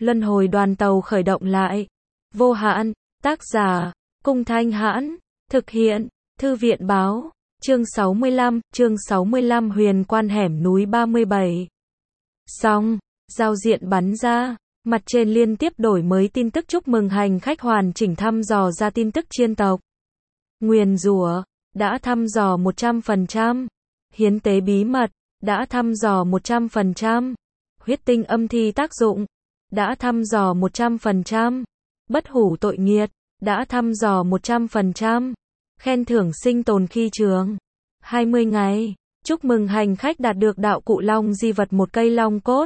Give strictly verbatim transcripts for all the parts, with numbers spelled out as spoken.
luân hồi đoàn tàu khởi động lại. Vô hạn, tác giả, Cung Thanh Hãn, thực hiện, Thư viện Báo, chương sáu mươi lăm, chương sáu mươi lăm huyền quan hẻm núi ba mươi bảy. Xong, giao diện bắn ra, mặt trên liên tiếp đổi mới tin tức chúc mừng hành khách hoàn chỉnh thăm dò ra tin tức chiên tộc. Nguyền rủa, đã thăm dò một trăm phần trăm. Hiến tế bí mật, đã thăm dò một trăm phần trăm. Huyết tinh âm thi tác dụng, đã thăm dò một trăm phần trăm. Bất hủ tội nghiệt, đã thăm dò một trăm phần trăm. Khen thưởng sinh tồn khi trường, hai mươi ngày. Chúc mừng hành khách đạt được đạo cụ long di vật một cây long cốt.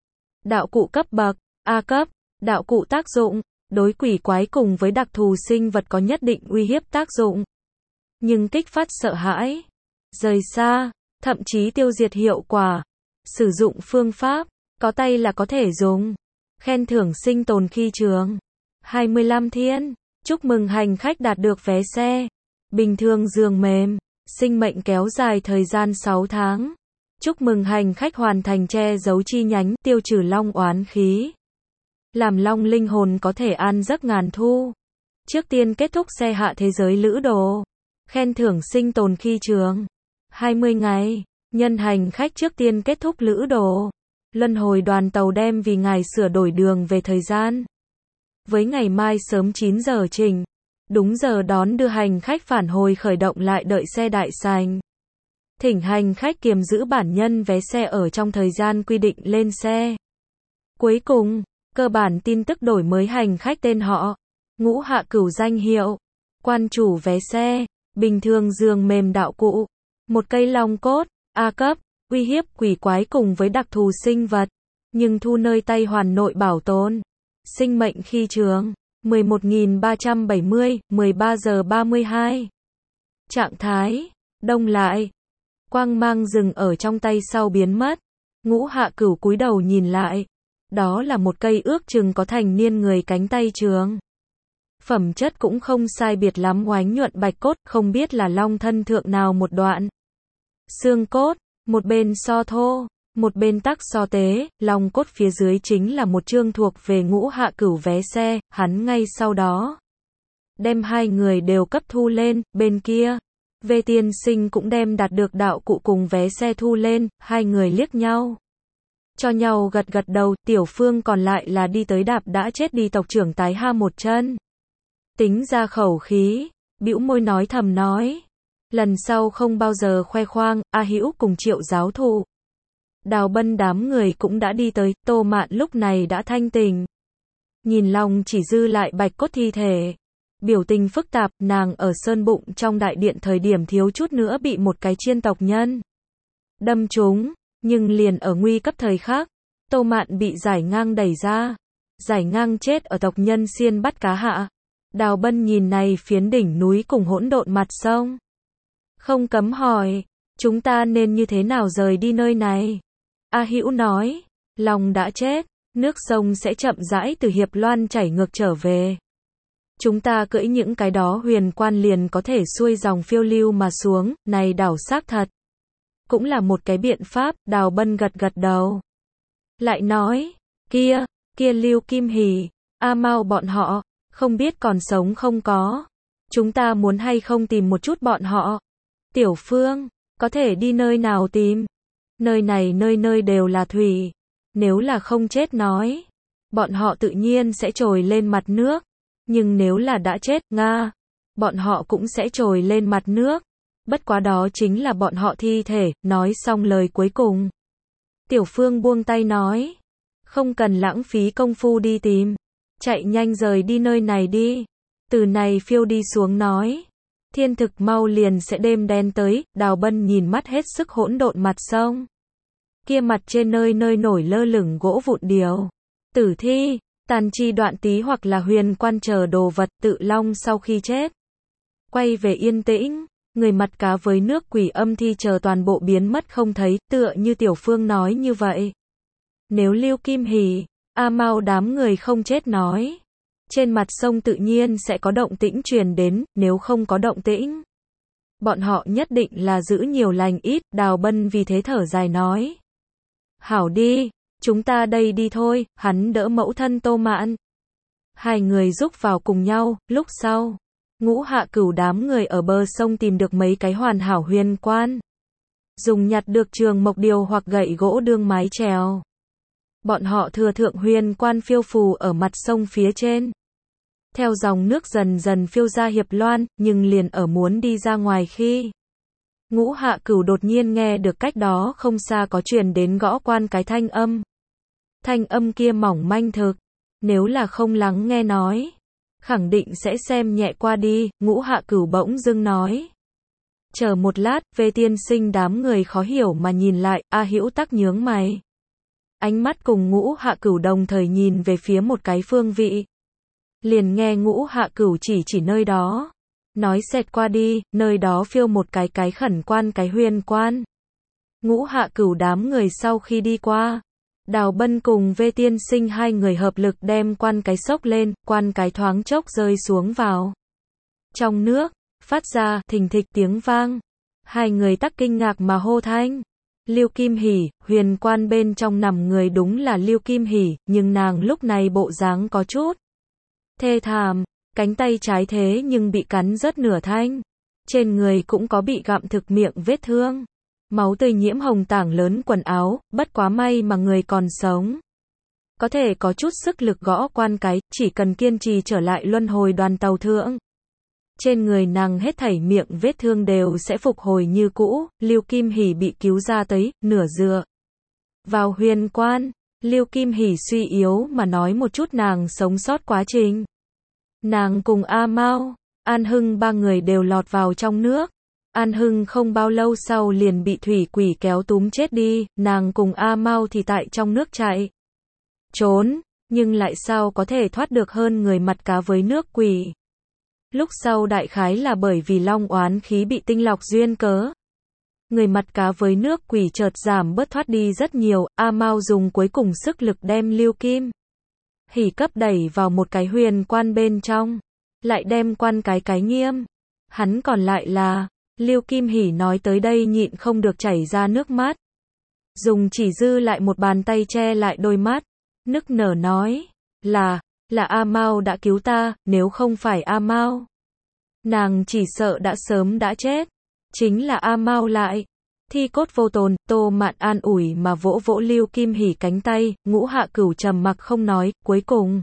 Đạo cụ cấp bậc, A cấp. Đạo cụ tác dụng, đối quỷ quái cùng với đặc thù sinh vật có nhất định uy hiếp tác dụng. Nhưng kích phát sợ hãi, rời xa, thậm chí tiêu diệt hiệu quả. Sử dụng phương pháp, có tay là có thể dùng. Khen thưởng sinh tồn khi trường, hai mươi lăm thiên. Chúc mừng hành khách đạt được vé xe. Bình thường giường mềm, sinh mệnh kéo dài thời gian sáu tháng. Chúc mừng hành khách hoàn thành che giấu chi nhánh, tiêu trừ long oán khí. Làm long linh hồn có thể an giấc ngàn thu. Trước tiên kết thúc xe hạ thế giới lữ đồ. Khen thưởng sinh tồn khi trường, hai mươi ngày. Nhân hành khách trước tiên kết thúc lữ đồ. Luân hồi đoàn tàu đem vì ngài sửa đổi đường về thời gian. Với ngày mai sớm chín giờ trình. Đúng giờ đón đưa hành khách phản hồi khởi động lại đợi xe đại sành. Thỉnh hành khách kiềm giữ bản nhân vé xe ở trong thời gian quy định lên xe. Cuối cùng, cơ bản tin tức đổi mới hành khách tên họ, ngũ hạ cửu danh hiệu, quan chủ vé xe, bình thường giường mềm đạo cụ, một cây long cốt, A cấp, uy hiếp quỷ quái cùng với đặc thù sinh vật, nhưng thu nơi tay hoàn nội bảo tồn. Sinh mệnh khi trường, mười một nghìn ba trăm bảy mươi, mười ba giờ ba mươi hai. Trạng thái, đông lại. Quang mang dừng ở trong tay sau biến mất. Ngũ hạ cửu cúi đầu nhìn lại. Đó là một cây ước chừng có thành niên người cánh tay trường. Phẩm chất cũng không sai biệt lắm, oánh nhuận bạch cốt, không biết là long thân thượng nào một đoạn. Xương cốt, một bên so thô, một bên tắc so tế, long cốt phía dưới chính là một chương thuộc về ngũ hạ cửu vé xe, hắn ngay sau đó đem hai người đều cấp thu lên, bên kia, Về tiên sinh cũng đem đạt được đạo cụ cùng vé xe thu lên, hai người liếc nhau. Cho nhau gật gật đầu, Tiểu Phương còn lại là đi tới đạp đã chết đi tộc trưởng tái ha một chân. Tính ra khẩu khí, bĩu môi nói thầm nói. Lần sau không bao giờ khoe khoang, A Hữu cùng Triệu giáo thụ. Đào Bân đám người cũng đã đi tới, Tô Mạn lúc này đã thanh tình. Nhìn lòng chỉ dư lại bạch cốt thi thể. Biểu tình phức tạp, nàng ở sơn bụng trong đại điện thời điểm thiếu chút nữa bị một cái chiên tộc nhân đâm trúng, nhưng liền ở nguy cấp thời khắc, Tô Mạn bị giải ngang đẩy ra. Giải ngang chết ở tộc nhân xiên bắt cá hạ. Đào Bân nhìn này phiến đỉnh núi cùng hỗn độn mặt sông. Không cấm hỏi, chúng ta nên như thế nào rời đi nơi này? A Hữu nói, lòng đã chết, nước sông sẽ chậm rãi từ Hiệp Loan chảy ngược trở về. Chúng ta cưỡi những cái đó huyền quan liền có thể xuôi dòng phiêu lưu mà xuống, này đảo xác thật. Cũng là một cái biện pháp, Đào Bân gật gật đầu. Lại nói, kia, kia Lưu Kim Hỷ, A Mao bọn họ, không biết còn sống không có. Chúng ta muốn hay không tìm một chút bọn họ. Tiểu Phương, có thể đi nơi nào tìm? Nơi này nơi nơi đều là thủy. Nếu là không chết nói, bọn họ tự nhiên sẽ trồi lên mặt nước. Nhưng nếu là đã chết, Nga, bọn họ cũng sẽ trồi lên mặt nước. Bất quá đó chính là bọn họ thi thể, nói xong lời cuối cùng. Tiểu Phương buông tay nói, không cần lãng phí công phu đi tìm. Chạy nhanh rời đi nơi này đi. Từ này phiêu đi xuống nói. Thiên thực mau liền sẽ đêm đen tới, Đào Bân nhìn mắt hết sức hỗn độn mặt sông. Kia mặt trên nơi nơi nổi lơ lửng gỗ vụn điều. Tử thi, tàn chi đoạn tí hoặc là huyền quan chờ đồ vật tự long sau khi chết. Quay về yên tĩnh, người mặt cá với nước quỷ âm thi chờ toàn bộ biến mất không thấy, tựa như Tiểu Phương nói như vậy. Nếu Lưu Kim Hỷ, A Mao đám người không chết nói, trên mặt sông tự nhiên sẽ có động tĩnh truyền đến, nếu không có động tĩnh, bọn họ nhất định là giữ nhiều lành ít, Đào Bân vì thế thở dài nói. Hảo đi, Chúng ta đây đi thôi, hắn đỡ mẫu thân Tô Mạn. Hai người rúc vào cùng nhau, lúc sau, Ngũ Hạ Cửu đám người ở bờ sông tìm được mấy cái hoàn hảo huyền quan. Dùng nhặt được trường mộc điều hoặc gậy gỗ đương mái chèo. Bọn họ thừa thượng huyền quan phiêu phù ở mặt sông phía trên. Theo dòng nước dần dần phiêu ra Hiệp Loan, nhưng liền ở muốn đi ra ngoài khi Ngũ Hạ Cửu đột nhiên nghe được cách đó không xa có truyền đến gõ quan cái thanh âm. Thanh âm kia mỏng manh thực, nếu là không lắng nghe nói, khẳng định sẽ xem nhẹ qua đi, Ngũ Hạ Cửu bỗng dưng nói. Chờ một lát, Về tiên sinh đám người khó hiểu mà nhìn lại, A Hữu tắc nhướng mày. Ánh mắt cùng Ngũ Hạ Cửu đồng thời nhìn về phía một cái phương vị. Liền nghe Ngũ Hạ Cửu chỉ chỉ nơi đó. Nói xẹt qua đi, nơi đó phiêu một cái cái khẩn quan cái huyền quan. Ngũ Hạ Cửu đám người sau khi đi qua. Đào Bân cùng Vê tiên sinh hai người hợp lực đem quan cái xốc lên, quan cái thoáng chốc rơi xuống vào trong nước, phát ra thình thịch tiếng vang. Hai người tắc kinh ngạc mà hô thanh. Liêu Kim Hỷ, huyền quan bên trong nằm người đúng là Liêu Kim Hỷ, nhưng nàng lúc này bộ dáng có chút thê thảm, cánh tay trái thế nhưng bị cắn rớt nửa thanh. Trên người cũng có bị gặm thực miệng vết thương. Máu tươi nhiễm hồng tảng lớn quần áo, bất quá may mà người còn sống. Có thể có chút sức lực gõ quan cái, chỉ cần kiên trì trở lại luân hồi đoàn tàu thượng. Trên người nàng hết thảy miệng vết thương đều sẽ phục hồi như cũ. Liêu Kim Hỷ bị cứu ra tới, nửa dựa vào huyền quan. Liêu Kim Hỷ suy yếu mà nói một chút nàng sống sót quá trình. Nàng cùng A Mao, An Hưng ba người đều lọt vào trong nước. An Hưng không bao lâu sau liền bị thủy quỷ kéo túm chết đi, nàng cùng A Mao thì tại trong nước chạy trốn, nhưng lại sao có thể thoát được hơn người mặt cá với nước quỷ. Lúc sau đại khái là bởi vì long oán khí bị tinh lọc duyên cớ. Người mặt cá với nước quỷ chợt giảm bớt thoát đi rất nhiều, A Mao dùng cuối cùng sức lực đem Liêu Kim Hỷ cấp đẩy vào một cái huyền quan bên trong, lại đem quan cái cái nghiêm. Hắn còn lại là, Liêu Kim Hỷ nói tới đây nhịn không được chảy ra nước mắt. Dùng chỉ dư lại một bàn tay che lại đôi mắt, nức nở nói, là, là A Mao đã cứu ta, nếu không phải A Mao, nàng chỉ sợ đã sớm đã chết. Chính là A Mao lại, thi cốt vô tồn. Tô Mạn an ủi mà vỗ vỗ Liêu Kim Hỷ cánh tay. Ngũ Hạ Cửu trầm mặc không nói, cuối cùng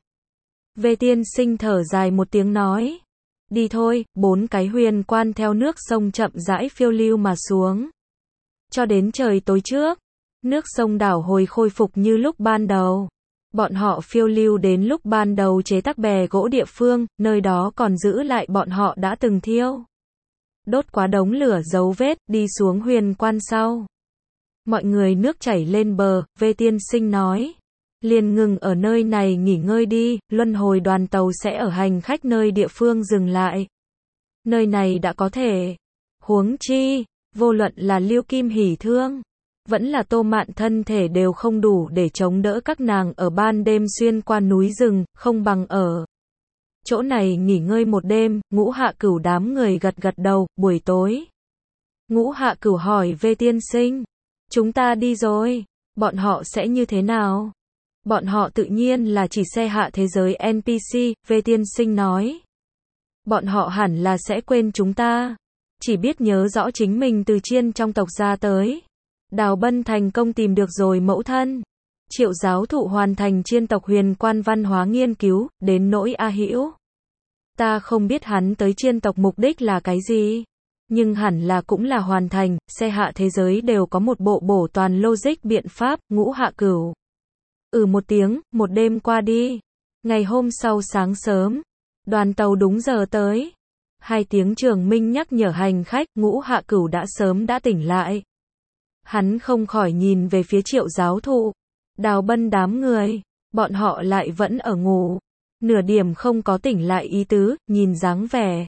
Về tiên sinh thở dài một tiếng nói, đi thôi. Bốn cái huyền quan theo nước sông chậm rãi phiêu lưu mà xuống. Cho đến trời tối trước, nước sông đảo hồi khôi phục như lúc ban đầu. Bọn họ phiêu lưu đến lúc ban đầu chế tác bè gỗ địa phương, nơi đó còn giữ lại bọn họ đã từng thiêu đốt quá đống lửa dấu vết, đi xuống huyền quan sau. Mọi người nước chảy lên bờ, Vê tiên sinh nói, liền ngừng ở nơi này nghỉ ngơi đi, luân hồi đoàn tàu sẽ ở hành khách nơi địa phương dừng lại. Nơi này đã có thể. Huống chi, vô luận là Liêu Kim Hỷ thương, vẫn là Tô Mạn thân thể đều không đủ để chống đỡ các nàng ở ban đêm xuyên qua núi rừng, không bằng ở chỗ này nghỉ ngơi một đêm. Ngũ Hạ Cửu đám người gật gật đầu. Buổi tối, Ngũ Hạ Cửu hỏi Vê tiên sinh, chúng ta đi rồi, bọn họ sẽ như thế nào? Bọn họ tự nhiên là chỉ xe hạ thế giới en pê xê, Vê tiên sinh nói. Bọn họ hẳn là sẽ quên chúng ta, chỉ biết nhớ rõ chính mình từ chiên trong tộc ra tới. Đào Bân thành công tìm được rồi mẫu thân. Triệu giáo thụ hoàn thành chiên tộc huyền quan văn hóa nghiên cứu, đến nỗi A Hữu, ta không biết hắn tới chiên tộc mục đích là cái gì, nhưng hẳn là cũng là hoàn thành. Xe hạ thế giới đều có một bộ bổ toàn logic biện pháp. Ngũ Hạ Cửu ừ một tiếng. Một đêm qua đi, ngày hôm sau sáng sớm, đoàn tàu đúng giờ tới. Hai tiếng trường minh nhắc nhở hành khách. Ngũ Hạ Cửu đã sớm đã tỉnh lại. Hắn không khỏi nhìn về phía Triệu giáo thụ, Đào Bân đám người, bọn họ lại vẫn ở ngủ, nửa điểm không có tỉnh lại ý tứ, nhìn dáng vẻ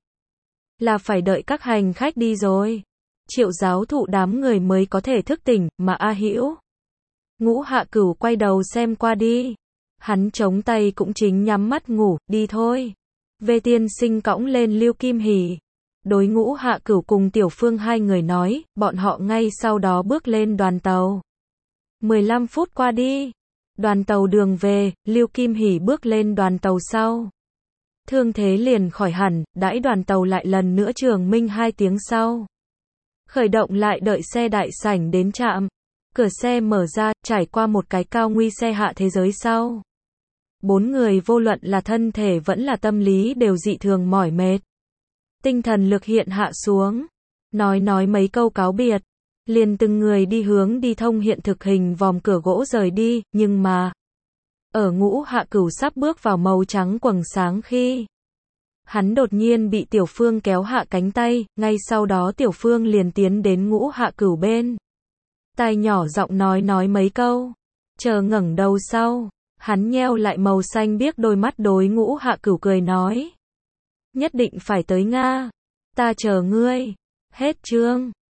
là phải đợi các hành khách đi rồi, Triệu giáo thụ đám người mới có thể thức tỉnh. Mà A Hữu, Ngũ Hạ Cửu quay đầu xem qua đi, hắn chống tay cũng chính nhắm mắt ngủ. Đi thôi. Vê tiên sinh cõng lên Liêu Kim Hỷ, đối Ngũ Hạ Cửu cùng Tiểu Phương hai người nói, bọn họ ngay sau đó bước lên đoàn tàu. mười lăm phút qua đi, Đoàn tàu đường về, Lưu Kim Hỷ bước lên đoàn tàu sau. Thương thế liền khỏi hẳn, đãi đoàn tàu lại lần nữa trường minh hai tiếng sau. Khởi động lại đợi xe đại sảnh đến trạm. Cửa xe mở ra, trải qua một cái cao nguy xe hạ thế giới sau. Bốn người vô luận là thân thể vẫn là tâm lý đều dị thường mỏi mệt. Tinh thần lực hiện hạ xuống. Nói nói mấy câu cáo biệt. Liền từng người đi hướng đi thông hiện thực hình vòm cửa gỗ rời đi, nhưng mà ở Ngũ Hạ Cửu sắp bước vào màu trắng quầng sáng khi hắn đột nhiên bị Tiểu Phương kéo hạ cánh tay, ngay sau đó Tiểu Phương liền tiến đến Ngũ Hạ Cửu bên tai nhỏ giọng nói nói mấy câu. Chờ ngẩng đầu sau, hắn nheo lại màu xanh biếc đôi mắt đối Ngũ Hạ Cửu cười nói. Nhất định phải tới Nga. Ta chờ ngươi. Hết chương.